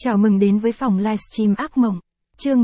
Chào mừng đến với phòng livestream ác mộng, chương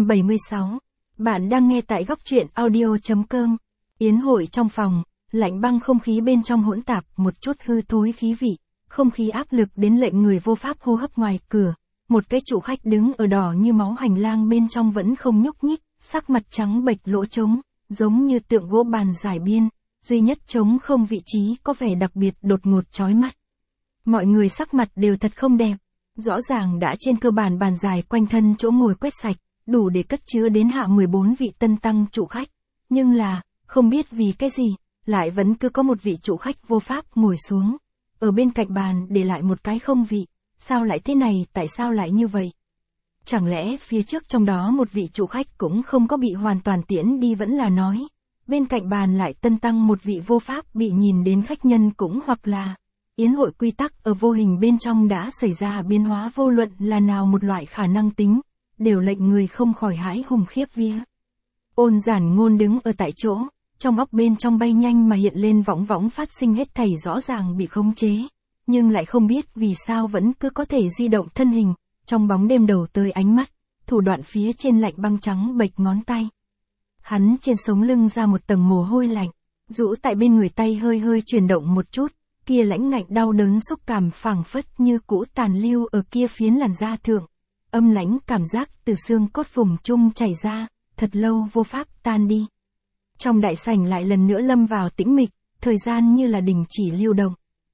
376. Bạn đang nghe tại góc truyện audio.com. Yến hội trong phòng, lạnh băng không khí bên trong hỗn tạp, một chút hư thối khí vị, không khí áp lực đến lệnh người vô pháp hô hấp. Ngoài cửa, một cái chủ khách đứng ở đỏ như máu hành lang bên trong vẫn không nhúc nhích, sắc mặt trắng bệch lỗ trống, giống như tượng gỗ bàn giải biên, duy nhất trống không vị trí có vẻ đặc biệt đột ngột chói mắt. Mọi người sắc mặt đều thật không đẹp. Rõ ràng đã trên cơ bản bàn dài quanh thân chỗ ngồi quét sạch, đủ để cất chứa đến hạ 14 vị tân tăng trụ khách. Nhưng là, không biết vì cái gì, lại vẫn cứ có một vị trụ khách vô pháp ngồi xuống. Ở bên cạnh bàn để lại một cái không vị. Sao lại thế này, tại sao lại như vậy? Chẳng lẽ phía trước trong đó một vị trụ khách cũng không có bị hoàn toàn tiễn đi, vẫn là nói. Bên cạnh bàn lại tân tăng một vị vô pháp bị nhìn đến khách nhân, cũng hoặc là yến hội quy tắc ở vô hình bên trong đã xảy ra biến hóa, vô luận là nào một loại khả năng tính, đều lệnh người không khỏi hãi hùng khiếp vía. Ôn Giản Ngôn đứng ở tại chỗ, trong óc bên trong bay nhanh mà hiện lên võng võng phát sinh, hết thảy rõ ràng bị khống chế, nhưng lại không biết vì sao vẫn cứ có thể di động thân hình, trong bóng đêm đầu tới ánh mắt, thủ đoạn phía trên lạnh băng trắng bệch ngón tay. Hắn trên sống lưng ra một tầng mồ hôi lạnh, rũ tại bên người, tay hơi hơi chuyển động một chút. Kia lãnh ngạnh đau đớn xúc cảm phảng phất như cũ tàn lưu ở kia phiến làn da thượng. Âm lãnh cảm giác từ xương cốt vùng trung chảy ra, thật lâu vô pháp tan đi. Trong đại sảnh lại lần nữa lâm vào tĩnh mịch, thời gian như là đình chỉ lưu động.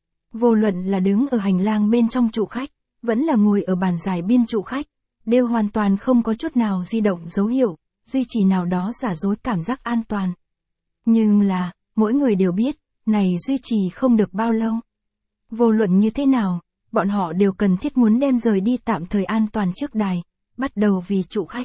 Vô luận là đứng ở hành lang bên trong trụ khách, vẫn là ngồi ở bàn dài biên trụ khách, đều hoàn toàn không có chút nào di động dấu hiệu, duy trì nào đó giả dối cảm giác an toàn. Nhưng là, mỗi người đều biết, này duy trì không được bao lâu. Vô luận như thế nào, bọn họ đều cần thiết muốn đem rời đi tạm thời an toàn trước đài, bắt đầu vì trụ khách.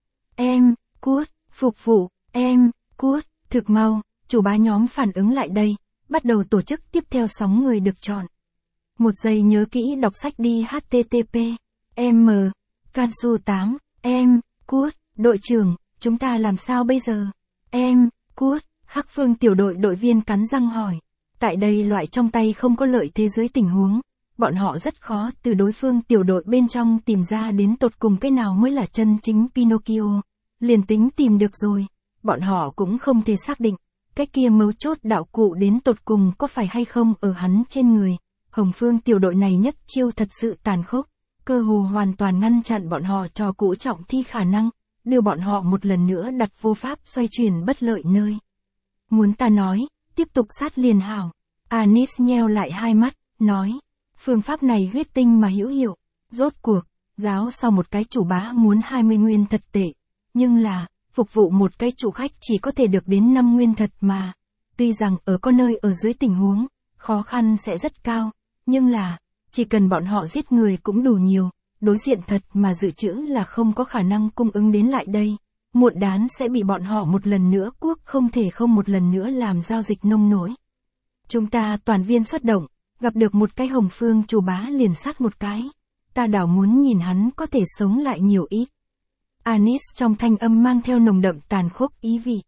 Em, cút, phục vụ, em, cút, thực mau, chủ bá nhóm phản ứng lại đây, bắt đầu tổ chức tiếp theo sóng người được chọn. Một giây nhớ kỹ đọc sách đi. HTTP, M, Cansu 8, em, cút, đội trưởng, chúng ta làm sao bây giờ? Em, cút. Hắc Phương tiểu đội đội viên cắn răng hỏi. Tại đây loại trong tay không có lợi thế dưới tình huống, bọn họ rất khó từ đối phương tiểu đội bên trong tìm ra đến tột cùng cái nào mới là chân chính Pinocchio. Liền tính tìm được rồi, bọn họ cũng không thể xác định, cái kia mấu chốt đạo cụ đến tột cùng có phải hay không ở hắn trên người. Hồng Phương tiểu đội này nhất chiêu thật sự tàn khốc, cơ hồ hoàn toàn ngăn chặn bọn họ trò cũ trọng thi khả năng, đưa bọn họ một lần nữa đặt vô pháp xoay chuyển bất lợi nơi. Muốn ta nói, tiếp tục sát liền hảo. Anis nheo lại hai mắt, nói. Phương pháp này huyết tinh mà hữu hiệu. Rốt cuộc, giáo sau một cái chủ bá muốn 20 nguyên thật tệ. Nhưng là, phục vụ một cái chủ khách chỉ có thể được đến 5 nguyên thật mà. Tuy rằng ở có nơi ở dưới tình huống, khó khăn sẽ rất cao. Nhưng là, chỉ cần bọn họ giết người cũng đủ nhiều. Đối diện thật mà dự trữ là không có khả năng cung ứng đến lại đây. Muộn đán sẽ bị bọn họ một lần nữa cuốc, không thể không một lần nữa làm giao dịch nông nổi. Chúng ta toàn viên xuất động, gặp được một cái Hồng Phương chủ bá liền sát một cái. Ta đảo muốn nhìn hắn có thể sống lại nhiều ít. Anis trong thanh âm mang theo nồng đậm tàn khốc ý vị.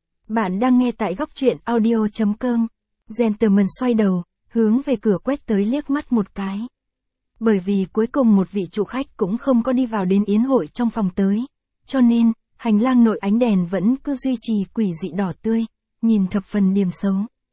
Bạn đang nghe tại góc truyện audio.com. Gentleman xoay đầu, hướng về cửa quét tới liếc mắt một cái. Bởi vì cuối cùng một vị chủ khách cũng không có đi vào đến yến hội trong phòng tới, cho nên hành lang nội ánh đèn vẫn cứ duy trì quỷ dị đỏ tươi, nhìn thập phần điềm xấu.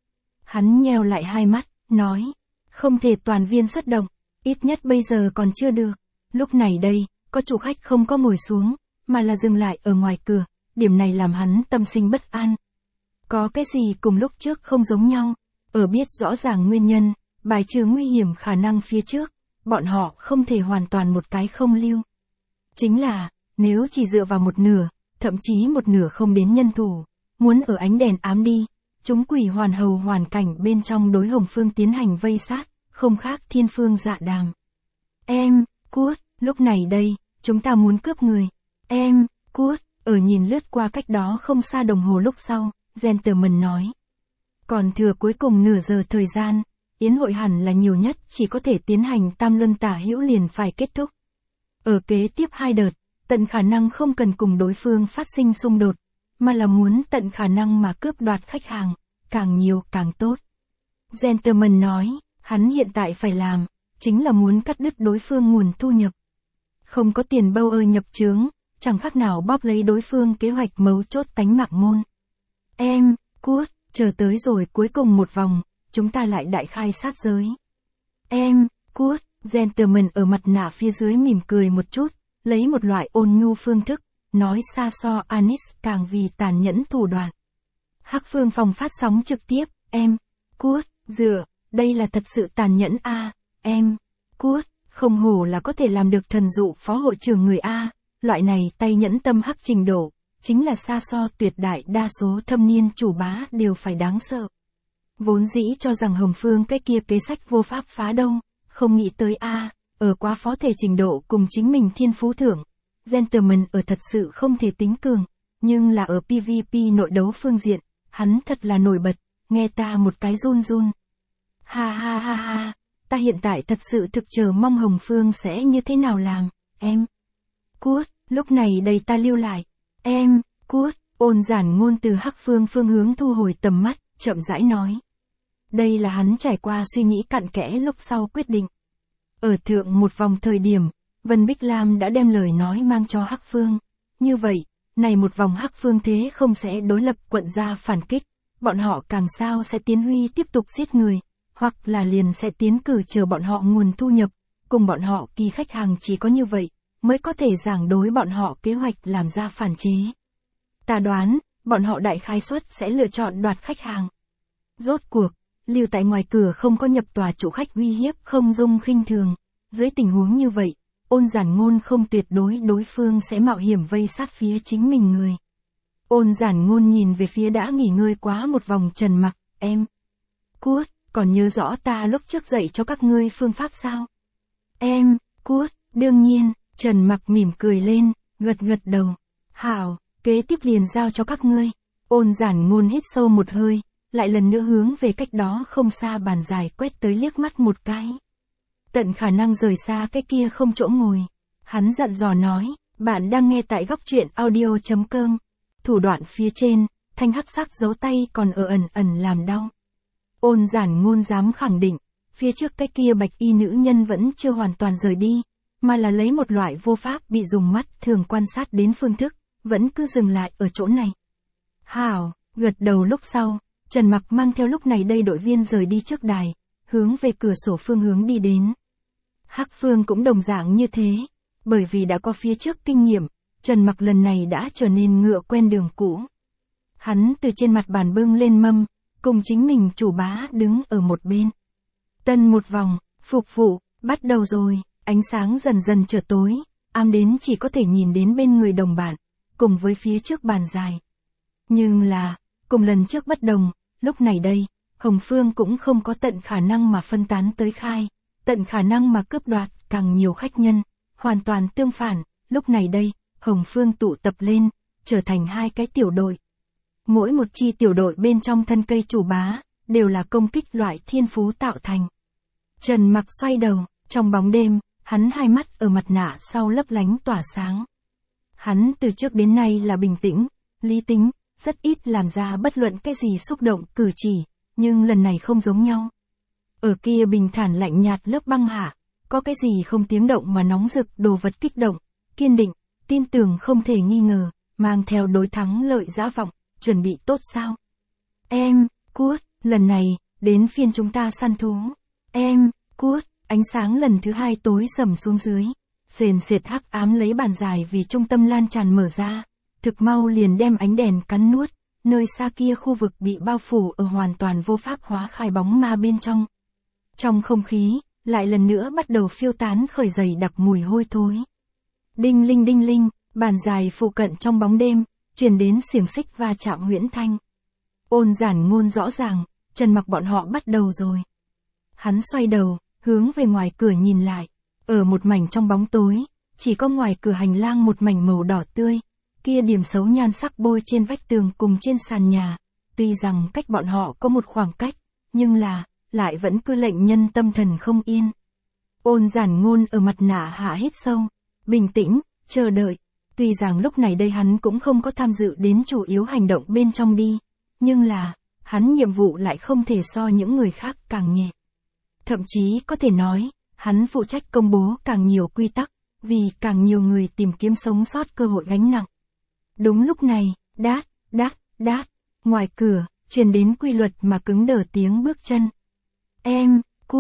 Hắn nheo lại hai mắt, nói, không thể toàn viên xuất động, ít nhất bây giờ còn chưa được. Lúc này đây, có chủ khách không có ngồi xuống, mà là dừng lại ở ngoài cửa, điểm này làm hắn tâm sinh bất an. Có cái gì cùng lúc trước không giống nhau, ở biết rõ ràng nguyên nhân, bài trừ nguy hiểm khả năng phía trước, bọn họ không thể hoàn toàn một cái không lưu. Chính là, nếu chỉ dựa vào một nửa, thậm chí một nửa không đến nhân thủ, muốn ở ánh đèn ám đi, chúng quỷ hoàn hầu hoàn cảnh bên trong đối Hồng Phương tiến hành vây sát, không khác thiên phương dạ đàm. Em, cút, lúc này đây, chúng ta muốn cướp người. Em, cút, ở nhìn lướt qua cách đó không xa đồng hồ lúc sau, Gentleman nói. Còn thừa cuối cùng nửa giờ thời gian, yến hội hẳn là nhiều nhất chỉ có thể tiến hành tam luân tả hữu liền phải kết thúc. Ở kế tiếp 2 đợt, tận khả năng không cần cùng đối phương phát sinh xung đột, mà là muốn tận khả năng mà cướp đoạt khách hàng, càng nhiều càng tốt. Gentleman nói, hắn hiện tại phải làm, chính là muốn cắt đứt đối phương nguồn thu nhập. Không có tiền bâu ơi nhập chướng, chẳng khác nào bóp lấy đối phương kế hoạch mấu chốt tánh mạng môn. Em, cút, chờ tới rồi cuối cùng một vòng, chúng ta lại đại khai sát giới. Em, cút, gentleman ở mặt nạ phía dưới mỉm cười một chút, lấy một loại ôn nhu phương thức, nói xa so Anis càng vì tàn nhẫn thủ đoạn. Hắc Phương Phòng phát sóng trực tiếp, em, cút, đây là thật sự tàn nhẫn a, em, cút, không hổ là có thể làm được thần dụ phó hội trưởng người a, loại này tay nhẫn tâm hắc trình độ, chính là xa so tuyệt đại đa số thâm niên chủ bá đều phải đáng sợ. Vốn dĩ cho rằng Hồng Phương cái kia kế sách vô pháp phá đâu, không nghĩ tới a, ở quá phó thể trình độ cùng chính mình thiên phú thưởng, gentleman ở thật sự không thể tính cường, nhưng là ở PVP nội đấu phương diện, hắn thật là nổi bật, nghe ta một cái run run. Ha ha ha ha, ta hiện tại thật sự thực chờ mong Hồng Phương sẽ như thế nào làm, em. Cút, lúc này đây ta lưu lại. Em, cút, Ôn Giản Ngôn từ Hắc Phương phương hướng thu hồi tầm mắt, chậm rãi nói. Đây là hắn trải qua suy nghĩ cặn kẽ lúc sau quyết định. Ở thượng một vòng thời điểm, Vân Bích Lam đã đem lời nói mang cho Hắc Phương. Như vậy, này một vòng Hắc Phương thế không sẽ đối lập quận gia phản kích, bọn họ càng sao sẽ tiến huy tiếp tục giết người, hoặc là liền sẽ tiến cử chờ bọn họ nguồn thu nhập, cùng bọn họ kỳ khách hàng chỉ có như vậy, mới có thể giảng đối bọn họ kế hoạch làm ra phản chế. Ta đoán, bọn họ đại khái suất sẽ lựa chọn đoạt khách hàng. Rốt cuộc, lưu tại ngoài cửa không có nhập tòa chủ khách uy hiếp không dung khinh thường, dưới tình huống như vậy, Ôn Giản Ngôn không tuyệt đối phương sẽ mạo hiểm vây sát phía chính mình người. Ôn Giản Ngôn nhìn về phía đã nghỉ ngơi quá một vòng Trần Mặc, em. Cút, còn nhớ rõ ta lúc trước dạy cho các ngươi phương pháp sao? Em, cút, đương nhiên, Trần Mặc mỉm cười lên, gật đầu. Hảo, kế tiếp liền giao cho các ngươi. Ôn Giản Ngôn hít sâu một hơi, lại lần nữa hướng về cách đó không xa bàn dài quét tới liếc mắt một cái. Tận khả năng rời xa cái kia không chỗ ngồi. Hắn dặn dò nói, bạn đang nghe tại góc truyện audio.com. Thủ đoạn phía trên, thanh hắc sắc dấu tay còn ở ẩn làm đau. Ôn Giản Ngôn dám khẳng định, phía trước cái kia bạch y nữ nhân vẫn chưa hoàn toàn rời đi, mà là lấy một loại vô pháp bị dùng mắt thường quan sát đến phương thức, vẫn cứ dừng lại ở chỗ này. Hảo, gật đầu lúc sau, Trần Mặc mang theo lúc này đây đội viên rời đi trước đài, hướng về cửa sổ phương hướng đi đến. Hắc Phương cũng đồng dạng như thế, bởi vì đã có phía trước kinh nghiệm, Trần Mặc lần này đã trở nên ngựa quen đường cũ. Hắn từ trên mặt bàn bưng lên mâm, cùng chính mình chủ bá đứng ở một bên. Tân một vòng, phục vụ, bắt đầu rồi, ánh sáng dần dần trở tối, ám đến chỉ có thể nhìn đến bên người đồng bạn, cùng với phía trước bàn dài. Nhưng là, cùng lần trước bất đồng, lúc này đây, Hồng Phương cũng không có tận khả năng mà phân tán tới khai, tận khả năng mà cướp đoạt càng nhiều khách nhân, hoàn toàn tương phản, lúc này đây, Hồng Phương tụ tập lên, trở thành hai cái tiểu đội. Mỗi một chi tiểu đội bên trong thân cây chủ bá, đều là công kích loại thiên phú tạo thành. Trần Mặc xoay đầu, trong bóng đêm, hắn hai mắt ở mặt nạ sau lấp lánh tỏa sáng. Hắn từ trước đến nay là bình tĩnh, lý tính, rất ít làm ra bất luận cái gì xúc động cử chỉ, nhưng lần này không giống nhau. Ở kia bình thản lạnh nhạt lớp băng hạ, có cái gì không tiếng động mà nóng rực đồ vật kích động, kiên định, tin tưởng không thể nghi ngờ, mang theo đối thắng lợi dã vọng, chuẩn bị tốt sao? Em, cút, lần này, đến phiên chúng ta săn thú. Em, cút, ánh sáng lần thứ hai tối sầm xuống dưới, sền sệt hắc ám lấy bàn dài vì trung tâm lan tràn mở ra, thực mau liền đem ánh đèn cắn nuốt, nơi xa kia khu vực bị bao phủ ở hoàn toàn vô pháp hóa khai bóng ma bên trong. Trong không khí, lại lần nữa bắt đầu phiêu tán khởi dày đặc mùi hôi thối. Đinh linh, bàn dài phụ cận trong bóng đêm, truyền đến xiềng xích va chạm huyễn thanh. Ôn Giản Ngôn rõ ràng, Trần Mặc bọn họ bắt đầu rồi. Hắn xoay đầu, hướng về ngoài cửa nhìn lại, ở một mảnh trong bóng tối, chỉ có ngoài cửa hành lang một mảnh màu đỏ tươi, kia điểm xấu nhan sắc bôi trên vách tường cùng trên sàn nhà, tuy rằng cách bọn họ có một khoảng cách, nhưng là, lại vẫn cứ lệnh nhân tâm thần không yên. Ôn Giản Ngôn ở mặt nạ hạ hít sâu, bình tĩnh, chờ đợi, tuy rằng lúc này đây hắn cũng không có tham dự đến chủ yếu hành động bên trong đi, nhưng là, hắn nhiệm vụ lại không thể so những người khác càng nhẹ. Thậm chí có thể nói, hắn phụ trách công bố càng nhiều quy tắc, vì càng nhiều người tìm kiếm sống sót cơ hội gánh nặng. Đúng lúc này, đát, đát, đát, ngoài cửa, truyền đến quy luật mà cứng đờ tiếng bước chân. Em,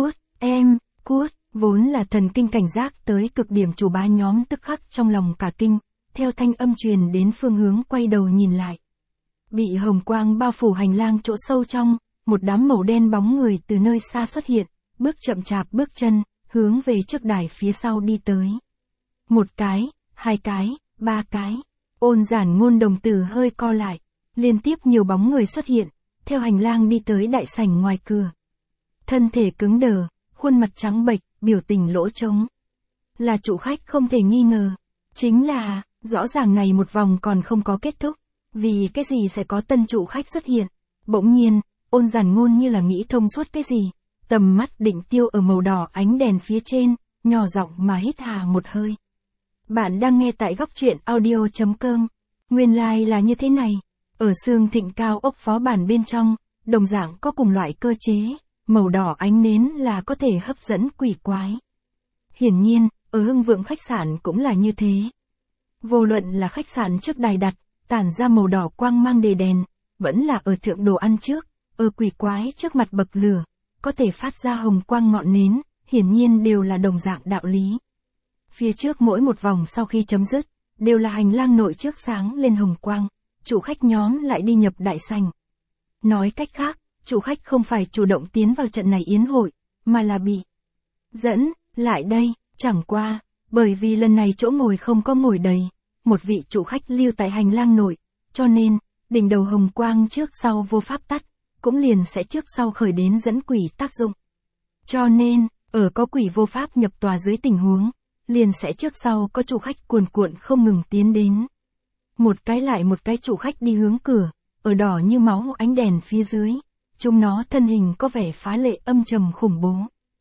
cuốt, vốn là thần kinh cảnh giác tới cực điểm chủ bá nhóm tức khắc trong lòng cả kinh, theo thanh âm truyền đến phương hướng quay đầu nhìn lại. Bị hồng quang bao phủ hành lang chỗ sâu trong, một đám màu đen bóng người từ nơi xa xuất hiện, bước chậm chạp bước chân, hướng về trước đài phía sau đi tới. Một cái, hai cái, ba cái, Ôn Giản Ngôn đồng tử hơi co lại, liên tiếp nhiều bóng người xuất hiện, theo hành lang đi tới đại sảnh ngoài cửa. Thân thể cứng đờ, khuôn mặt trắng bệch, biểu tình lỗ trống. Là chủ khách không thể nghi ngờ, chính là, rõ ràng này một vòng còn không có kết thúc, vì cái gì sẽ có tân chủ khách xuất hiện. Bỗng nhiên, Ôn Giản Ngôn như là nghĩ thông suốt cái gì, tầm mắt định tiêu ở màu đỏ ánh đèn phía trên, nhỏ giọng mà hít hà một hơi. Bạn đang nghe tại góc truyện audio.com. Nguyên lai là như thế này. Ở Sương Thịnh cao ốc phó bản bên trong, đồng dạng có cùng loại cơ chế, màu đỏ ánh nến là có thể hấp dẫn quỷ quái. Hiển nhiên, ở Hưng Vượng khách sạn cũng là như thế. Vô luận là khách sạn trước đài đặt, tản ra màu đỏ quang mang đề đèn, vẫn là ở thượng đồ ăn trước, ở quỷ quái trước mặt bậc lửa, có thể phát ra hồng quang ngọn nến, hiển nhiên đều là đồng dạng đạo lý. Phía trước mỗi một vòng sau khi chấm dứt, đều là hành lang nội trước sáng lên hồng quang, chủ khách nhóm lại đi nhập đại sảnh. Nói cách khác, chủ khách không phải chủ động tiến vào trận này yến hội, mà là bị dẫn lại đây, chẳng qua, bởi vì lần này chỗ ngồi không có ngồi đầy, một vị chủ khách lưu tại hành lang nội, cho nên, đỉnh đầu hồng quang trước sau vô pháp tắt, cũng liền sẽ trước sau khởi đến dẫn quỷ tác dụng. Cho nên, ở có quỷ vô pháp nhập tòa dưới tình huống, liền sẽ trước sau có chủ khách cuồn cuộn không ngừng tiến đến. Một cái lại một cái chủ khách đi hướng cửa, ở đỏ như máu ánh đèn phía dưới, chúng nó thân hình có vẻ phá lệ âm trầm khủng bố.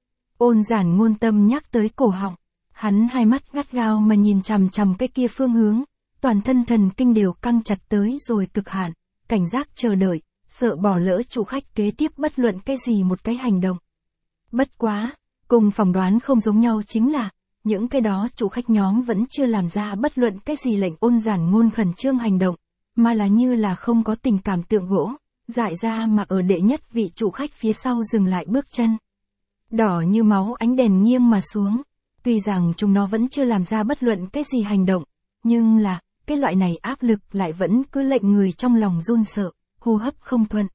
Ôn Giản Ngôn tâm nhắc tới cổ họng, hắn hai mắt gắt gao mà nhìn chằm chằm cái kia phương hướng, toàn thân thần kinh đều căng chặt tới rồi cực hạn, cảnh giác chờ đợi, sợ bỏ lỡ chủ khách kế tiếp bất luận cái gì một cái hành động. Bất quá, cùng phỏng đoán không giống nhau chính là, những cái đó chủ khách nhóm vẫn chưa làm ra bất luận cái gì lệnh Ôn Giản Ngôn khẩn trương hành động, mà là như là không có tình cảm tượng gỗ, dại ra mà ở đệ nhất vị chủ khách phía sau dừng lại bước chân. Đỏ như máu ánh đèn nghiêng mà xuống, tuy rằng chúng nó vẫn chưa làm ra bất luận cái gì hành động, nhưng là, cái loại này áp lực lại vẫn cứ lệnh người trong lòng run sợ, hô hấp không thuận.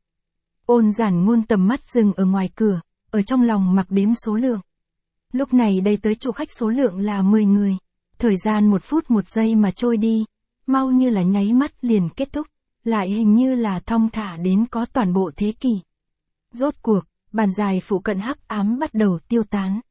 Ôn Giản Ngôn tầm mắt dừng ở ngoài cửa, ở trong lòng mặc đếm số lượng. Lúc này đây tới chủ khách số lượng là 10 người. Thời gian 1 phút 1 giây mà trôi đi, mau như là nháy mắt liền kết thúc, lại hình như là thong thả đến có toàn bộ thế kỷ. Rốt cuộc, bàn dài phụ cận hắc ám bắt đầu tiêu tán.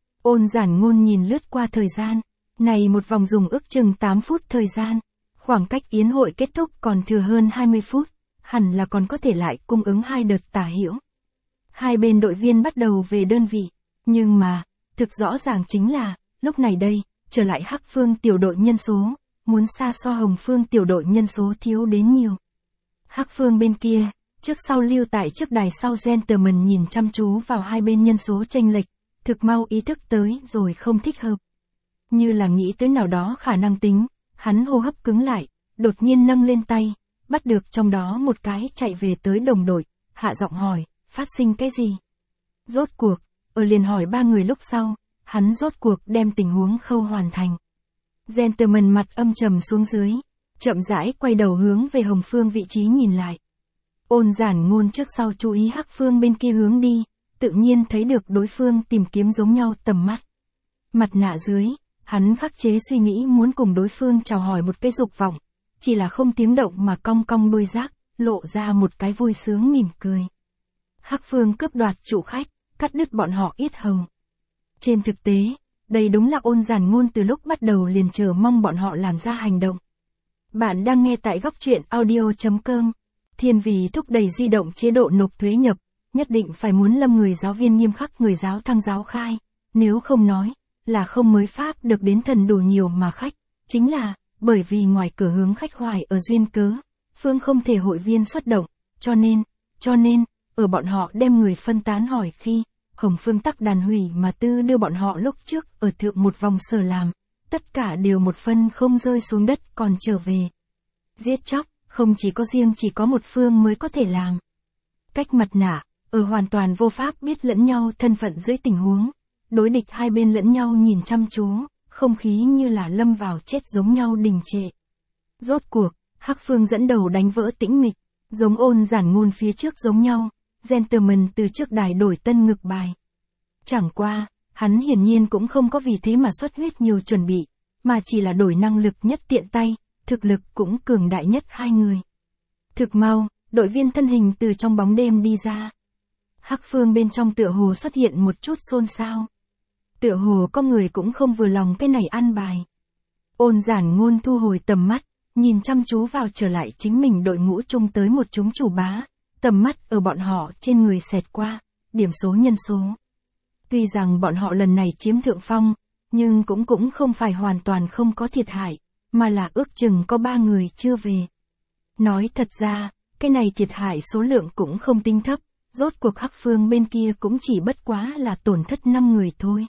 Ôn Giản Ngôn nhìn lướt qua thời gian, này một vòng dùng ước chừng 8 phút thời gian, khoảng cách yến hội kết thúc còn thừa hơn 20 phút, hẳn là còn có thể lại cung ứng 2 đợt tả hữu. Hai bên đội viên bắt đầu về đơn vị, nhưng mà, thực rõ ràng chính là, lúc này đây, trở lại Hắc Phương tiểu đội nhân số, muốn xa so Hồng Phương tiểu đội nhân số thiếu đến nhiều. Hắc Phương bên kia, trước sau lưu tại trước đài sau gentleman nhìn chăm chú vào hai bên nhân số chênh lệch, thực mau ý thức tới rồi không thích hợp. Như là nghĩ tới nào đó khả năng tính, hắn hô hấp cứng lại, đột nhiên nâng lên tay, bắt được trong đó một cái chạy về tới đồng đội, hạ giọng hỏi, phát sinh cái gì? Rốt cuộc, ở liền hỏi 3 người lúc sau, hắn rốt cuộc đem tình huống khâu hoàn thành. Gentleman mặt âm trầm xuống dưới, chậm rãi quay đầu hướng về Hồng Phương vị trí nhìn lại. Ôn Giản Ngôn trước sau chú ý Hắc Phương bên kia hướng đi, tự nhiên thấy được đối phương tìm kiếm giống nhau tầm mắt. Mặt nạ dưới, hắn khắc chế suy nghĩ muốn cùng đối phương chào hỏi một cái dục vọng, chỉ là không tiếng động mà cong cong đuôi rác, lộ ra một cái vui sướng mỉm cười. Hắc Phương cướp đoạt chủ khách, cắt đứt bọn họ yết hầu. Trên thực tế, đây đúng là Ôn Giản Ngôn từ lúc bắt đầu liền chờ mong bọn họ làm ra hành động. Bạn đang nghe tại góc truyện audio.com. Thiên vì thúc đẩy di động chế độ nộp thuế nhập, nhất định phải muốn lâm người giáo viên nghiêm khắc người giáo thăng giáo khai, nếu không nói, là không mới pháp được đến thần đủ nhiều mà khách, chính là, bởi vì ngoài cửa hướng khách hoài ở duyên cớ, Phương không thể hội viên xuất động, cho nên, ở bọn họ đem người phân tán hỏi khi, Hồng Phương tắc đàn hủy mà tư đưa bọn họ lúc trước ở thượng một vòng sở làm, tất cả đều một phân không rơi xuống đất còn trở về. Giết chóc, không chỉ có riêng chỉ có một phương mới có thể làm. Cách mặt nạ, ở hoàn toàn vô pháp biết lẫn nhau thân phận dưới tình huống. Đối địch hai bên lẫn nhau nhìn chăm chú, không khí như là lâm vào chết giống nhau đình trệ. Rốt cuộc, Hắc Phương dẫn đầu đánh vỡ tĩnh mịch, giống Ôn Giản Ngôn phía trước giống nhau, gentleman từ trước đài đổi tân ngực bài. Chẳng qua, hắn hiển nhiên cũng không có vì thế mà xuất huyết nhiều chuẩn bị, mà chỉ là đổi năng lực nhất tiện tay, thực lực cũng cường đại nhất hai người. Thực mau, đội viên thân hình từ trong bóng đêm đi ra. Hắc Phương bên trong tựa hồ xuất hiện một chút xôn xao. Tựa hồ có người cũng không vừa lòng cái này ăn bài. Ôn Giản Ngôn thu hồi tầm mắt, nhìn chăm chú vào trở lại chính mình đội ngũ chung tới một chúng chủ bá, tầm mắt ở bọn họ trên người xẹt qua, điểm số nhân số. Tuy rằng bọn họ lần này chiếm thượng phong, nhưng cũng không phải hoàn toàn không có thiệt hại, mà là ước chừng có 3 người chưa về. Nói thật ra, cái này thiệt hại số lượng cũng không tính thấp, rốt cuộc Hắc Phương bên kia cũng chỉ bất quá là tổn thất 5 người thôi.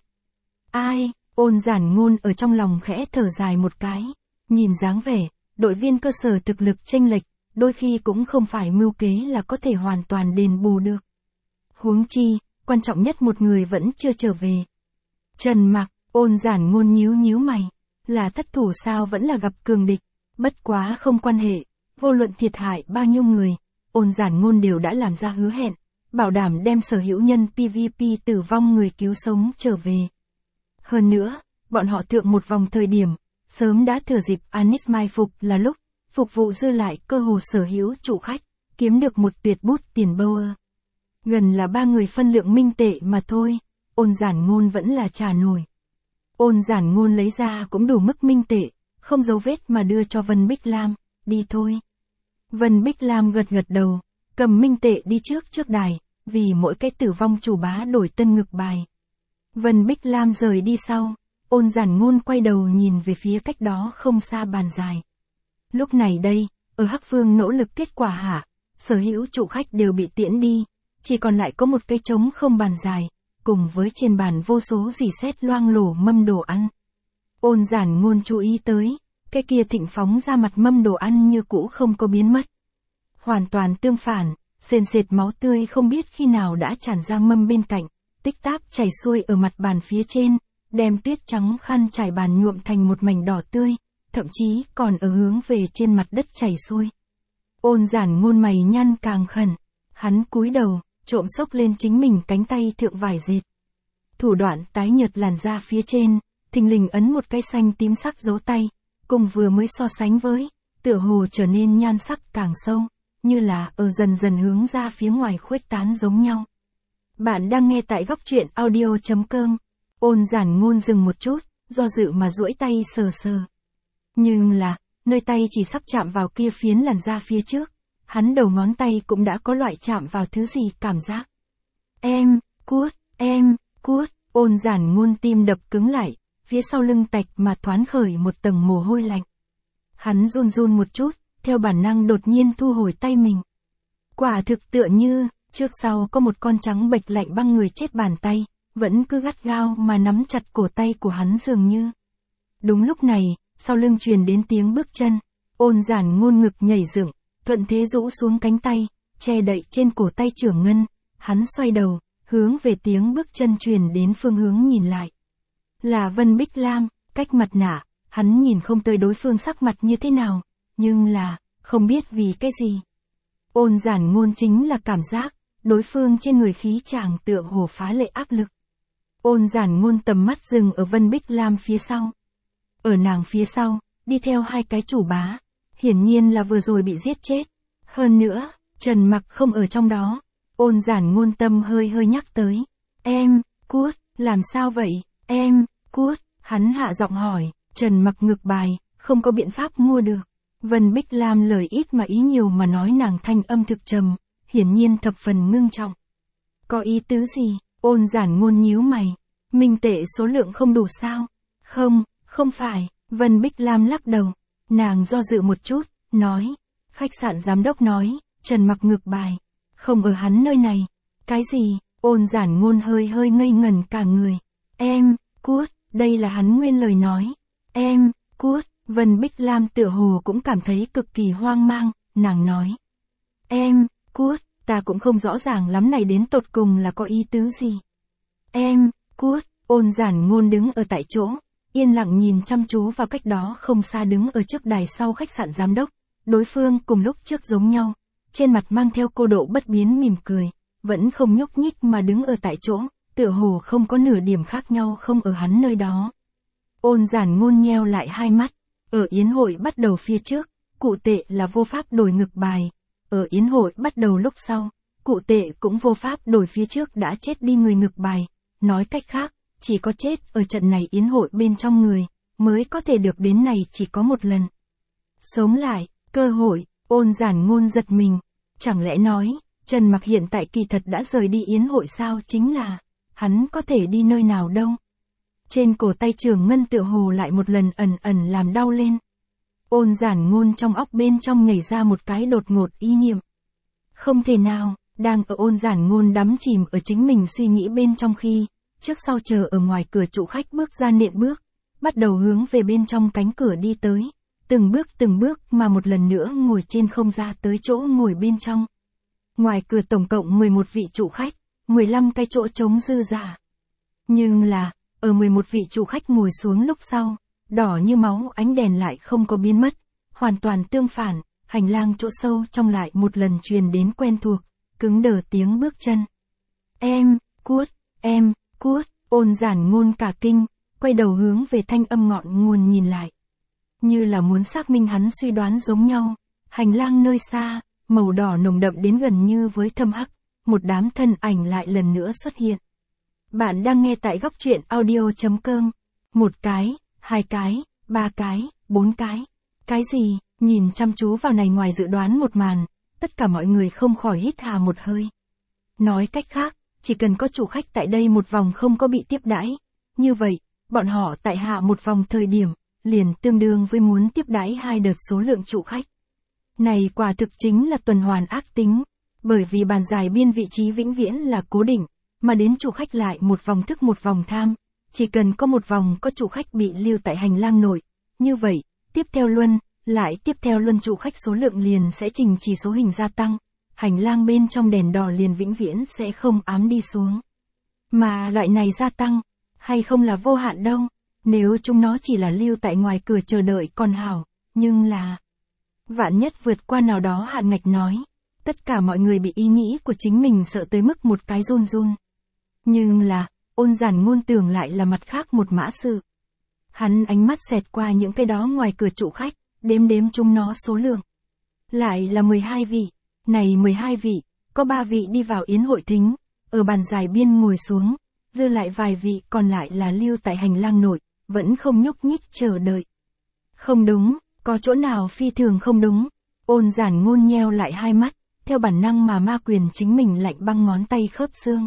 Ai, Ôn Giản Ngôn ở trong lòng khẽ thở dài một cái, nhìn dáng vẻ, đội viên cơ sở thực lực chênh lệch, đôi khi cũng không phải mưu kế là có thể hoàn toàn đền bù được. Huống chi, quan trọng nhất một người vẫn chưa trở về. Trần Mặc, Ôn Giản Ngôn nhíu mày, là thất thủ sao vẫn là gặp cường địch, bất quá không quan hệ, vô luận thiệt hại bao nhiêu người, Ôn Giản Ngôn đều đã làm ra hứa hẹn, bảo đảm đem sở hữu nhân PVP tử vong người cứu sống trở về. Hơn nữa, bọn họ thượng một vòng thời điểm, sớm đã thừa dịp Anis mai phục là lúc, phục vụ dư lại cơ hồ sở hữu chủ khách, kiếm được một tuyệt bút tiền Bauer. Gần là 3 người phân lượng minh tệ mà thôi, Ôn Giản Ngôn vẫn là trả nổi. Ôn Giản Ngôn lấy ra cũng đủ mức minh tệ, không dấu vết mà đưa cho Vân Bích Lam, đi thôi. Vân Bích Lam gật đầu, cầm minh tệ đi trước đài, vì mỗi cái tử vong chủ bá đổi tân ngực bài. Vân Bích Lam rời đi sau, Ôn Giản Ngôn quay đầu nhìn về phía cách đó không xa bàn dài. Lúc này đây, ở Hắc Phương nỗ lực kết quả hạ, sở hữu chủ khách đều bị tiễn đi, chỉ còn lại có một cây trống không bàn dài, cùng với trên bàn vô số rỉ sét loang lổ mâm đồ ăn. Ôn Giản Ngôn chú ý tới, cái kia thịnh phóng ra mặt mâm đồ ăn như cũ không có biến mất. Hoàn toàn tương phản, sền sệt máu tươi không biết khi nào đã tràn ra mâm bên cạnh, tích táp chảy xuôi ở mặt bàn phía trên, đem tuyết trắng khăn trải bàn nhuộm thành một mảnh đỏ tươi, thậm chí còn ở hướng về trên mặt đất chảy xuôi. Ôn Giản Ngôn mày nhăn càng khẩn, hắn cúi đầu, trộm xốc lên chính mình cánh tay thượng vải dệt. Thủ đoạn tái nhợt làn da phía trên, thình lình ấn một cái xanh tím sắc dấu tay, cùng vừa mới so sánh với, tựa hồ trở nên nhan sắc càng sâu, như là ở dần dần hướng ra phía ngoài khuếch tán giống nhau. Bạn đang nghe tại góc truyện audio.com. Ôn Giản Ngôn dừng một chút, do dự mà duỗi tay sờ. Nhưng là, nơi tay chỉ sắp chạm vào kia phiến làn da phía trước, hắn đầu ngón tay cũng đã có loại chạm vào thứ gì cảm giác. Em, cút, Ôn Giản Ngôn tim đập cứng lại, phía sau lưng tạch mà thoáng khởi một tầng mồ hôi lạnh. Hắn run một chút, theo bản năng đột nhiên thu hồi tay mình. Quả thực tựa như, trước sau có một con trắng bệch lạnh băng người chết bàn tay, vẫn cứ gắt gao mà nắm chặt cổ tay của hắn dường như. Đúng lúc này, sau lưng truyền đến tiếng bước chân, Ôn Giản Ngôn ngực nhảy dựng, thuận thế rũ xuống cánh tay, che đậy trên cổ tay Trưởng Ngân, hắn xoay đầu, hướng về tiếng bước chân truyền đến phương hướng nhìn lại. Là Vân Bích Lam, cách mặt nạ, hắn nhìn không tới đối phương sắc mặt như thế nào, nhưng là, không biết vì cái gì. Ôn Giản Ngôn chính là cảm giác, đối phương trên người khí chàng tựa hồ phá lệ áp lực. Ôn Giản Ngôn tầm mắt dừng ở Vân Bích Lam phía sau. Ở nàng phía sau, đi theo 2 cái chủ bá, hiển nhiên là vừa rồi bị giết chết. Hơn nữa, Trần Mặc không ở trong đó. Ôn Giản Ngôn tâm hơi nhắc tới. Em, cút, làm sao vậy, em, cút, hắn hạ giọng hỏi, Trần Mặc ngực bài, không có biện pháp mua được. Vân Bích Lam lời ít mà ý nhiều mà nói nàng thanh âm thực trầm, hiển nhiên thập phần ngưng trọng. Có ý tứ gì? Ôn Giản Ngôn nhíu mày. Minh tệ số lượng không đủ sao? Không phải, Vân Bích Lam lắc đầu. Nàng do dự một chút, nói. Khách sạn giám đốc nói, Trần Mặc ngực bài. Không ở hắn nơi này. Cái gì? Ôn Giản Ngôn hơi ngây ngẩn cả người. Em, cút, đây là hắn nguyên lời nói. Em, cút, Vân Bích Lam tựa hồ cũng cảm thấy cực kỳ hoang mang, nàng nói. Em, cút, ta cũng không rõ ràng lắm này đến tột cùng là có ý tứ gì. Em, cút, Ôn Giản Ngôn đứng ở tại chỗ, yên lặng nhìn chăm chú vào cách đó không xa đứng ở trước đài sau khách sạn giám đốc, đối phương cùng lúc trước giống nhau, trên mặt mang theo cô độ bất biến mỉm cười, vẫn không nhúc nhích mà đứng ở tại chỗ, tựa hồ không có nửa điểm khác nhau không ở hắn nơi đó. Ôn Giản Ngôn nheo lại hai mắt, ở yến hội bắt đầu phía trước, cụ tệ là vô pháp đổi ngược bài, ở yến hội bắt đầu lúc sau, cụ tệ cũng vô pháp đổi phía trước đã chết đi người ngược bài, nói cách khác, chỉ có chết ở trận này yến hội bên trong người, mới có thể được đến này chỉ có một lần. Sống lại, cơ hội, Ôn Giản Ngôn giật mình, chẳng lẽ nói, Trần Mặc hiện tại kỳ thật đã rời đi yến hội sao, chính là, hắn có thể đi nơi nào đâu. Trên cổ tay Trường Ngân tựa hồ lại một lần ẩn ẩn làm đau lên. Ôn Giản Ngôn trong óc bên trong nhảy ra một cái đột ngột ý niệm. Không thể nào, đang ở Ôn Giản Ngôn đắm chìm ở chính mình suy nghĩ bên trong khi, trước sau chờ ở ngoài cửa chủ khách bước ra nện bước, bắt đầu hướng về bên trong cánh cửa đi tới, từng bước mà một lần nữa ngồi trên không ra tới chỗ ngồi bên trong. Ngoài cửa tổng cộng 11 vị chủ khách, 15 cái chỗ trống dư giả. Nhưng là, ở 11 vị chủ khách ngồi xuống lúc sau, đỏ như máu ánh đèn lại không có biến mất, hoàn toàn tương phản, hành lang chỗ sâu trong lại một lần truyền đến quen thuộc, cứng đờ tiếng bước chân. Em, cút, Ôn Giản Ngôn cả kinh, quay đầu hướng về thanh âm ngọn nguồn nhìn lại. Như là muốn xác minh hắn suy đoán giống nhau, hành lang nơi xa, màu đỏ nồng đậm đến gần như với thâm hắc, một đám thân ảnh lại lần nữa xuất hiện. Bạn đang nghe tại góc truyện audio.com. Một cái, hai cái, ba cái, bốn cái. Cái gì? Nhìn chăm chú vào này ngoài dự đoán một màn, tất cả mọi người không khỏi hít hà một hơi. Nói cách khác, chỉ cần có chủ khách tại đây một vòng không có bị tiếp đãi, như vậy, bọn họ tại hạ một vòng thời điểm, liền tương đương với muốn tiếp đãi 2 đợt số lượng chủ khách. Này quả thực chính là tuần hoàn ác tính, bởi vì bàn dài biên vị trí vĩnh viễn là cố định, mà đến chủ khách lại một vòng thức một vòng tham, chỉ cần có một vòng có chủ khách bị lưu tại hành lang nội, như vậy, tiếp theo luân chủ khách số lượng liền sẽ trình chỉ số hình gia tăng, hành lang bên trong đèn đỏ liền vĩnh viễn sẽ không ám đi xuống. Mà loại này gia tăng, hay không là vô hạn đâu, nếu chúng nó chỉ là lưu tại ngoài cửa chờ đợi còn hảo, nhưng là... Vạn nhất vượt qua nào đó hạn ngạch nói, tất cả mọi người bị ý nghĩ của chính mình sợ tới mức một cái run run. Nhưng là, Ôn Giản Ngôn tưởng lại là mặt khác một mã sự. Hắn ánh mắt xẹt qua những cái đó ngoài cửa chủ khách, đếm chúng nó số lượng. Lại là 12 vị, này 12 vị, có 3 vị đi vào yến hội thính, ở bàn dài biên ngồi xuống, dư lại vài vị còn lại là lưu tại hành lang nội, vẫn không nhúc nhích chờ đợi. Không đúng, có chỗ nào phi thường không đúng, Ôn Giản Ngôn nheo lại hai mắt, theo bản năng mà ma quyền chính mình lạnh băng ngón tay khớp xương.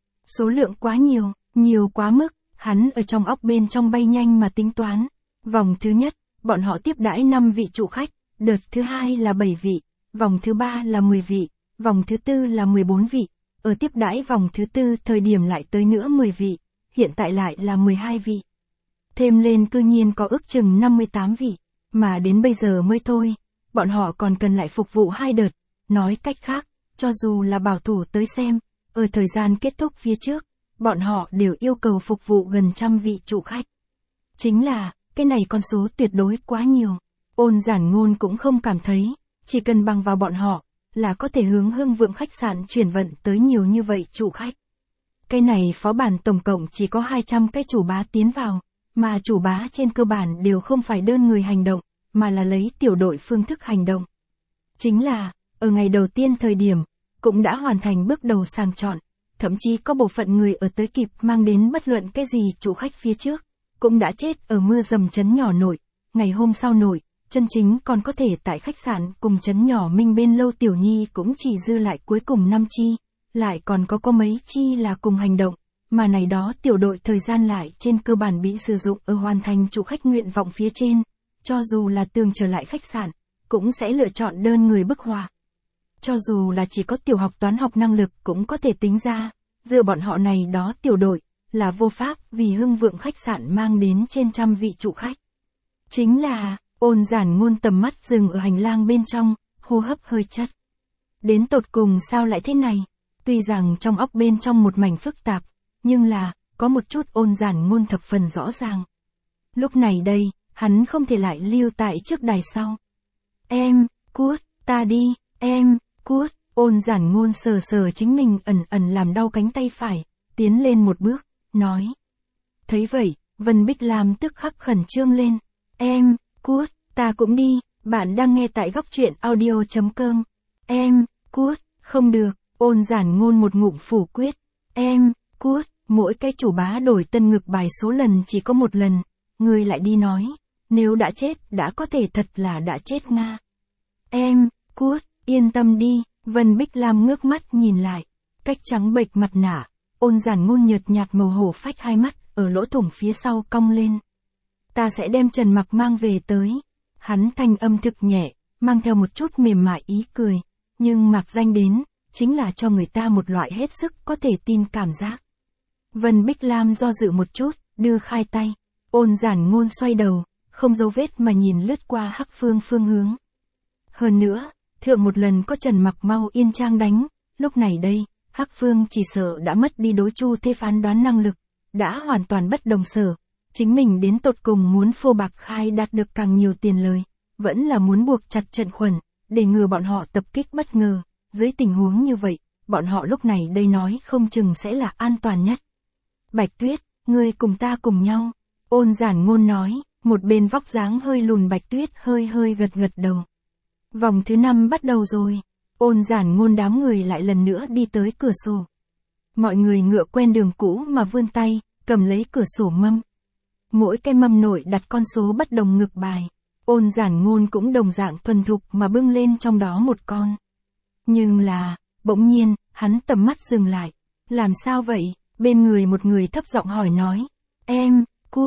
Số lượng quá nhiều quá mức, hắn ở trong óc bên trong bay nhanh mà tính toán. Vòng thứ nhất, bọn họ tiếp đãi 5 vị chủ khách, đợt thứ hai là 7 vị, vòng thứ ba là 10 vị, vòng thứ tư là 14 vị, ở tiếp đãi vòng thứ tư thời điểm lại tới nữa 10 vị, hiện tại lại là 12 vị. Thêm lên cư nhiên có ước chừng 58 vị, mà đến bây giờ mới thôi, bọn họ còn cần lại phục vụ 2 đợt, nói cách khác, cho dù là bảo thủ tới xem, ở thời gian kết thúc phía trước, bọn họ đều yêu cầu phục vụ gần 100 vị chủ khách. Chính là, cái này con số tuyệt đối quá nhiều. Ôn Giản Ngôn cũng không cảm thấy, chỉ cần bằng vào bọn họ, là có thể hướng Hưng Vượng khách sạn chuyển vận tới nhiều như vậy chủ khách. Cái này phó bản tổng cộng chỉ có 200 cái chủ bá tiến vào, mà chủ bá trên cơ bản đều không phải đơn người hành động, mà là lấy tiểu đội phương thức hành động. Chính là, ở ngày đầu tiên thời điểm, cũng đã hoàn thành bước đầu sàng chọn, thậm chí có bộ phận người ở tới kịp mang đến bất luận cái gì chủ khách phía trước, cũng đã chết ở mưa dầm trấn nhỏ nội, ngày hôm sau nội, chân chính còn có thể tại khách sạn cùng trấn nhỏ Minh bên Lâu Tiểu Nhi cũng chỉ dư lại cuối cùng 5 chi, lại còn có mấy chi là cùng hành động, mà này đó tiểu đội thời gian lại trên cơ bản bị sử dụng ở hoàn thành chủ khách nguyện vọng phía trên, cho dù là tường trở lại khách sạn, cũng sẽ lựa chọn đơn người bức họa. Cho dù là chỉ có tiểu học toán học năng lực cũng có thể tính ra, dựa bọn họ này đó tiểu đội, là vô pháp vì Hưng Vượng khách sạn mang đến trên 100 vị chủ khách. Chính là, Ôn Giản Ngôn tầm mắt dừng ở hành lang bên trong, hô hấp hơi chất. Đến tột cùng sao lại thế này? Tuy rằng trong óc bên trong một mảnh phức tạp, nhưng là, có một chút Ôn Giản Ngôn thập phần rõ ràng. Lúc này đây, hắn không thể lại lưu tại trước đài sau. Em, cút, ta đi, em, cút, Ôn Giản Ngôn sờ sờ chính mình ẩn ẩn làm đau cánh tay phải, tiến lên một bước, nói. Thấy vậy, Vân Bích Lam tức khắc khẩn trương lên. Em, cút, ta cũng đi, bạn đang nghe tại góc truyện audio.com. Em, cút, không được, Ôn Giản Ngôn một ngụm phủ quyết. Em, cút, mỗi cái chủ bá đổi tân ngực bài số lần chỉ có một lần, người lại đi nói, nếu đã chết đã có thể thật là đã chết Nga. Em, cút, yên tâm đi, Vân Bích Lam ngước mắt nhìn lại, cách trắng bệch mặt nạ, Ôn Giản Ngôn nhợt nhạt màu hổ phách hai mắt, ở lỗ thủng phía sau cong lên. Ta sẽ đem Trần Mặc mang về tới. Hắn thanh âm thực nhẹ, mang theo một chút mềm mại ý cười, nhưng mặc danh đến, chính là cho người ta một loại hết sức có thể tin cảm giác. Vân Bích Lam do dự một chút, đưa khai tay, Ôn Giản Ngôn xoay đầu, không dấu vết mà nhìn lướt qua Hắc Phương phương hướng. Hơn nữa, thượng một lần có Trần Mặc mau yên trang đánh, lúc này đây, Hắc Phương chỉ sợ đã mất đi đối Chu Thế phán đoán năng lực, đã hoàn toàn bất đồng sở. Chính mình đến tột cùng muốn Phô Bạc Khai đạt được càng nhiều tiền lời, vẫn là muốn buộc chặt trận khuẩn, để ngừa bọn họ tập kích bất ngờ. Dưới tình huống như vậy, bọn họ lúc này đây nói không chừng sẽ là an toàn nhất. Bạch Tuyết, ngươi cùng ta cùng nhau. Ôn Giản Ngôn nói, một bên vóc dáng hơi lùn Bạch Tuyết hơi gật gật đầu. Vòng thứ 5 bắt đầu rồi. Ôn Giản Ngôn đám người lại lần nữa đi tới cửa sổ. Mọi người ngựa quen đường cũ mà vươn tay, cầm lấy cửa sổ mâm. Mỗi cái mâm nội đặt con số bất đồng ngực bài. Ôn Giản Ngôn cũng đồng dạng thuần thục mà bưng lên trong đó một con. Nhưng là, bỗng nhiên, hắn tầm mắt dừng lại. Làm sao vậy? Bên người một người thấp giọng hỏi nói. Em,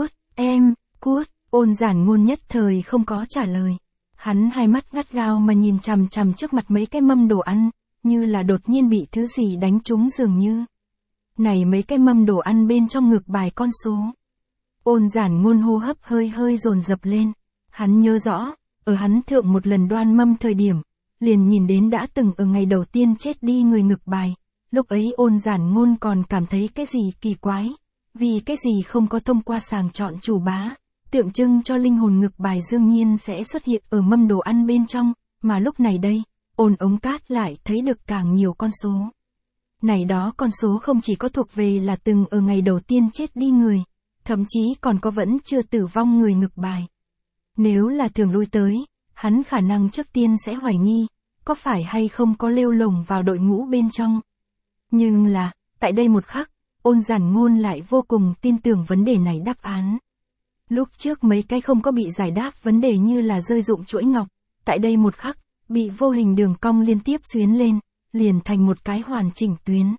cút, Ôn Giản Ngôn nhất thời không có trả lời. Hắn hai mắt gắt gao mà nhìn chằm chằm trước mặt mấy cái mâm đồ ăn, như là đột nhiên bị thứ gì đánh trúng dường như. Này mấy cái mâm đồ ăn bên trong ngực bài con số. Ôn Giản Ngôn hô hấp hơi dồn dập lên. Hắn nhớ rõ, ở hắn thượng một lần đoan mâm thời điểm, liền nhìn đến đã từng ở ngày đầu tiên chết đi người ngực bài. Lúc ấy Ôn Giản Ngôn còn cảm thấy cái gì kỳ quái, vì cái gì không có thông qua sàng chọn chủ bá, tượng trưng cho linh hồn ngực bài đương nhiên sẽ xuất hiện ở mâm đồ ăn bên trong, mà lúc này đây, Ôn Ống Cát lại thấy được càng nhiều con số. Này đó con số không chỉ có thuộc về là từng ở ngày đầu tiên chết đi người, thậm chí còn có vẫn chưa tử vong người ngực bài. Nếu là thường lui tới, hắn khả năng trước tiên sẽ hoài nghi, có phải hay không có lêu lồng vào đội ngũ bên trong. Nhưng là, tại đây một khắc, Ôn Giản Ngôn lại vô cùng tin tưởng vấn đề này đáp án. Lúc trước mấy cái không có bị giải đáp vấn đề như là rơi dụng chuỗi ngọc, tại đây một khắc, bị vô hình đường cong liên tiếp xuyến lên, liền thành một cái hoàn chỉnh tuyến.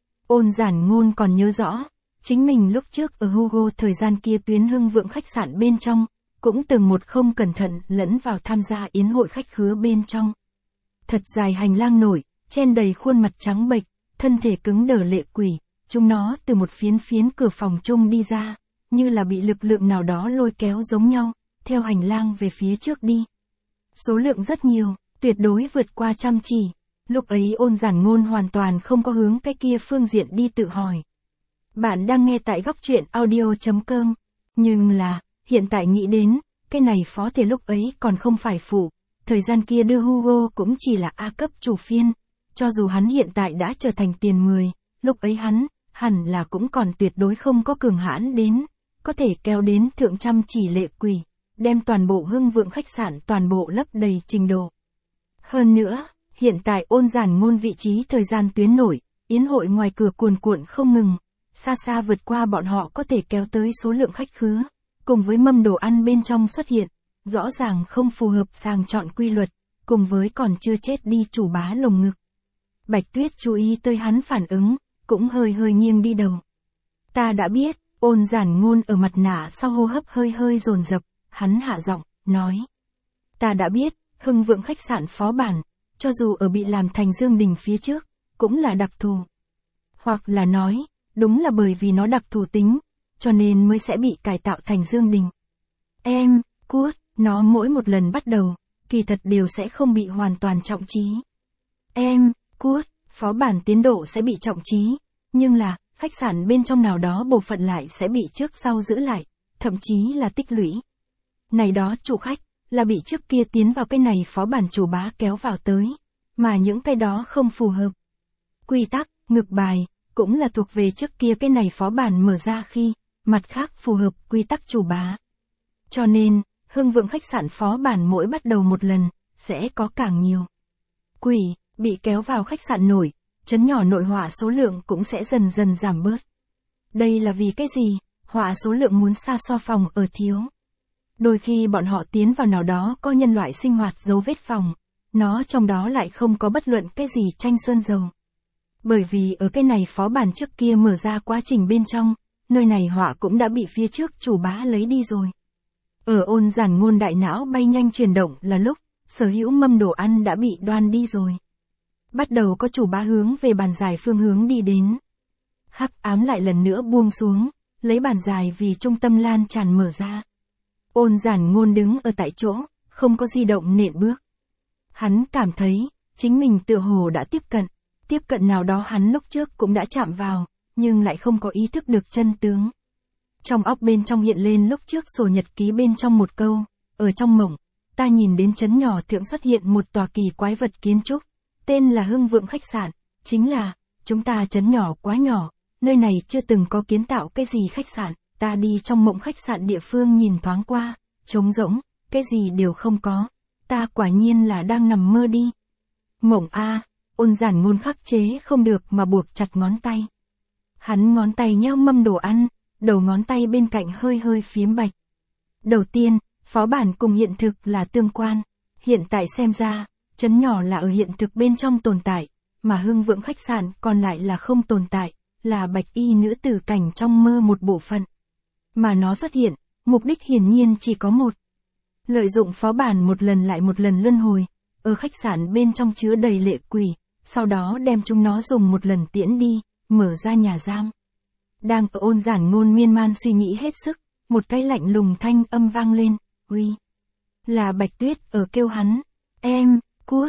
Ôn Giản Ngôn còn nhớ rõ, chính mình lúc trước ở Hugo thời gian kia tuyến Hưng Vượng khách sạn bên trong, cũng từng một không cẩn thận lẫn vào tham gia yến hội khách khứa bên trong. Thật dài hành lang nổi, chen đầy khuôn mặt trắng bệch, thân thể cứng đờ lệ quỷ, chúng nó từ một phiến cửa phòng chung đi ra, như là bị lực lượng nào đó lôi kéo giống nhau, theo hành lang về phía trước đi. Số lượng rất nhiều, tuyệt đối vượt qua 100 chỉ. Lúc ấy Ôn Giản Ngôn hoàn toàn không có hướng cái kia phương diện đi tự hỏi. Bạn đang nghe tại góc truyện audio.com. Nhưng là, hiện tại nghĩ đến, cái này phó thể lúc ấy còn không phải phụ. Thời gian kia đưa Hugo cũng chỉ là A cấp chủ phiên. Cho dù hắn hiện tại đã trở thành tiền 10, lúc ấy hắn, hẳn là cũng còn tuyệt đối không có cường hãn đến. Có thể kéo đến thượng 100 chỉ lệ quỷ, đem toàn bộ Hưng Vượng khách sạn toàn bộ lấp đầy trình độ. Hơn nữa, hiện tại Ôn Giản Ngôn vị trí thời gian tuyến nổi, yến hội ngoài cửa cuồn cuộn không ngừng, xa xa vượt qua bọn họ có thể kéo tới số lượng khách khứa, cùng với mâm đồ ăn bên trong xuất hiện, rõ ràng không phù hợp sàng chọn quy luật, cùng với còn chưa chết đi chủ bá lồng ngực. Bạch Tuyết chú ý tới hắn phản ứng, cũng hơi nghiêng đi đầu. Ta đã biết, Ôn Giản Ngôn ở mặt nạ sau hô hấp hơi dồn dập, hắn hạ giọng, nói. Ta đã biết, Hưng Vượng khách sạn phó bản, cho dù ở bị làm thành Dương Đình phía trước, cũng là đặc thù. Hoặc là nói, đúng là bởi vì nó đặc thù tính, cho nên mới sẽ bị cải tạo thành Dương Đình. Em, cút, nó mỗi một lần bắt đầu, kỳ thật đều sẽ không bị hoàn toàn trọng trí. Em, cút, phó bản tiến độ sẽ bị trọng trí, nhưng là, khách sạn bên trong nào đó bộ phận lại sẽ bị trước sau giữ lại, thậm chí là tích lũy. Này đó chủ khách, là bị trước kia tiến vào cái này phó bản chủ bá kéo vào tới, mà những cái đó không phù hợp. Quy tắc, ngược bài, cũng là thuộc về trước kia cái này phó bản mở ra khi, mặt khác phù hợp quy tắc chủ bá. Cho nên, Hưng Vượng khách sạn phó bản mỗi bắt đầu một lần, sẽ có càng nhiều quỷ, bị kéo vào khách sạn nổi, chấn nhỏ nội họa số lượng cũng sẽ dần dần giảm bớt. Đây là vì cái gì? Họa số lượng muốn xa so phòng ở thiếu. Đôi khi bọn họ tiến vào nào đó có nhân loại sinh hoạt dấu vết phòng, nó trong đó lại không có bất luận cái gì tranh sơn dầu. Bởi vì ở cái này phó bản trước kia mở ra quá trình bên trong, nơi này họa cũng đã bị phía trước chủ bá lấy đi rồi. Ở ôn giản ngôn đại não bay nhanh chuyển động là lúc, sở hữu mâm đồ ăn đã bị đoan đi rồi. Bắt đầu có chủ bá hướng về bàn dài phương hướng đi đến. Hắc ám lại lần nữa buông xuống, lấy bàn dài vì trung tâm lan tràn mở ra. Ôn giản ngôn đứng ở tại chỗ, không có di động nện bước. Hắn cảm thấy, chính mình tựa hồ đã tiếp cận nào đó hắn lúc trước cũng đã chạm vào, nhưng lại không có ý thức được chân tướng. Trong óc bên trong hiện lên lúc trước sổ nhật ký bên trong một câu, ở trong mộng, ta nhìn đến trấn nhỏ thượng xuất hiện một tòa kỳ quái vật kiến trúc, tên là Hưng Vượng khách sạn, chính là, chúng ta trấn nhỏ quá nhỏ, nơi này chưa từng có kiến tạo cái gì khách sạn, ta đi trong mộng khách sạn địa phương nhìn thoáng qua, trống rỗng, cái gì đều không có, ta quả nhiên là đang nằm mơ đi. Mộng a, ôn giản ngôn khắc chế không được mà buộc chặt ngón tay. Hắn ngón tay nheo mâm đồ ăn, đầu ngón tay bên cạnh hơi hơi phím bạch. Đầu tiên, phó bản cùng hiện thực là tương quan, hiện tại xem ra, trấn nhỏ là ở hiện thực bên trong tồn tại, mà Hưng Vượng khách sạn còn lại là không tồn tại, là bạch y nữ tử cảnh trong mơ một bộ phận. Mà nó xuất hiện, mục đích hiển nhiên chỉ có một. Lợi dụng phó bản một lần lại một lần luân hồi, ở khách sạn bên trong chứa đầy lệ quỷ, sau đó đem chúng nó dùng một lần tiễn đi, mở ra nhà giam. Đang ở ôn giản ngôn miên man suy nghĩ hết sức, một cái lạnh lùng thanh âm vang lên, uy. Là Bạch Tuyết ở kêu hắn, em,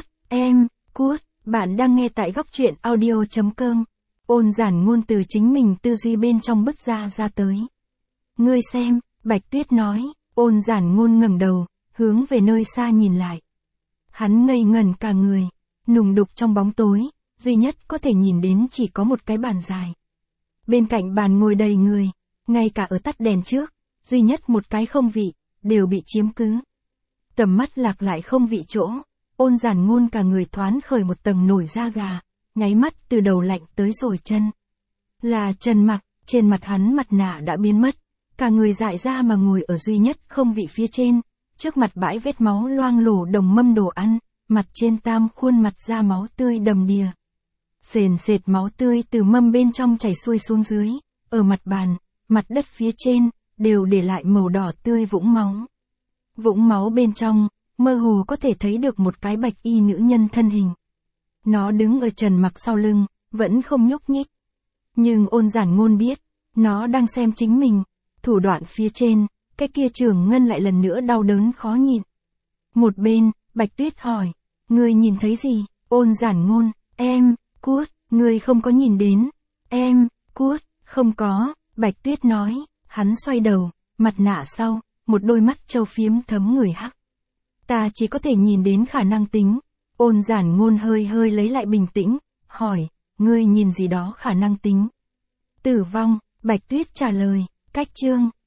cút, bạn đang nghe tại góc truyện audio.com. Ôn giản ngôn từ chính mình tư duy bên trong bứt ra tới. Ngươi xem, Bạch Tuyết nói, ôn giản ngôn ngẩng đầu, hướng về nơi xa nhìn lại. Hắn ngây ngẩn cả người, nùng đục trong bóng tối, duy nhất có thể nhìn đến chỉ có một cái bàn dài. Bên cạnh bàn ngồi đầy người, ngay cả ở tắt đèn trước, duy nhất một cái không vị, đều bị chiếm cứ. Tầm mắt lạc lại không vị chỗ, ôn giản ngôn cả người thoáng khởi một tầng nổi da gà, nháy mắt từ đầu lạnh tới rồi chân. Là Trần Mặc, trên mặt hắn mặt nạ đã biến mất, cả người dại ra mà ngồi ở duy nhất không vị phía trên, trước mặt bãi vết máu loang lổ đồng mâm đồ ăn, mặt trên tam khuôn mặt ra máu tươi đầm đìa. Sền sệt máu tươi từ mâm bên trong chảy xuôi xuống dưới, ở mặt bàn, mặt đất phía trên, đều để lại màu đỏ tươi vũng máu. Vũng máu bên trong, mơ hồ có thể thấy được một cái bạch y nữ nhân thân hình. Nó đứng ở Trần Mặc sau lưng, vẫn không nhúc nhích. Nhưng ôn giản ngôn biết, nó đang xem chính mình, thủ đoạn phía trên, cái kia Trường Ngân lại lần nữa đau đớn khó nhịn. Một bên, Bạch Tuyết hỏi, ngươi nhìn thấy gì? Ôn giản ngôn, em, cút, ngươi không có nhìn đến. Em, cút, không có, Bạch Tuyết nói, hắn xoay đầu, mặt nạ sau, một đôi mắt châu phiếm thấm người hắc. Ta chỉ có thể nhìn đến khả năng tính. Ôn giản ngôn hơi hơi lấy lại bình tĩnh, hỏi, ngươi nhìn gì đó khả năng tính? Tử vong, Bạch Tuyết trả lời, cách chương.